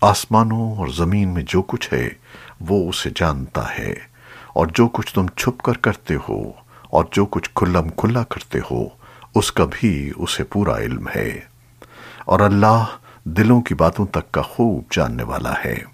आसमानों और जमीन में जो कुछ है वो उसे जानता है, और जो कुछ तुम छुप कर करते हो और जो कुछ खुल्लम खुल्ला करते हो उसका भी उसे पूरा इल्म है। और अल्लाह दिलों की बातों तक का खूब जानने वाला है।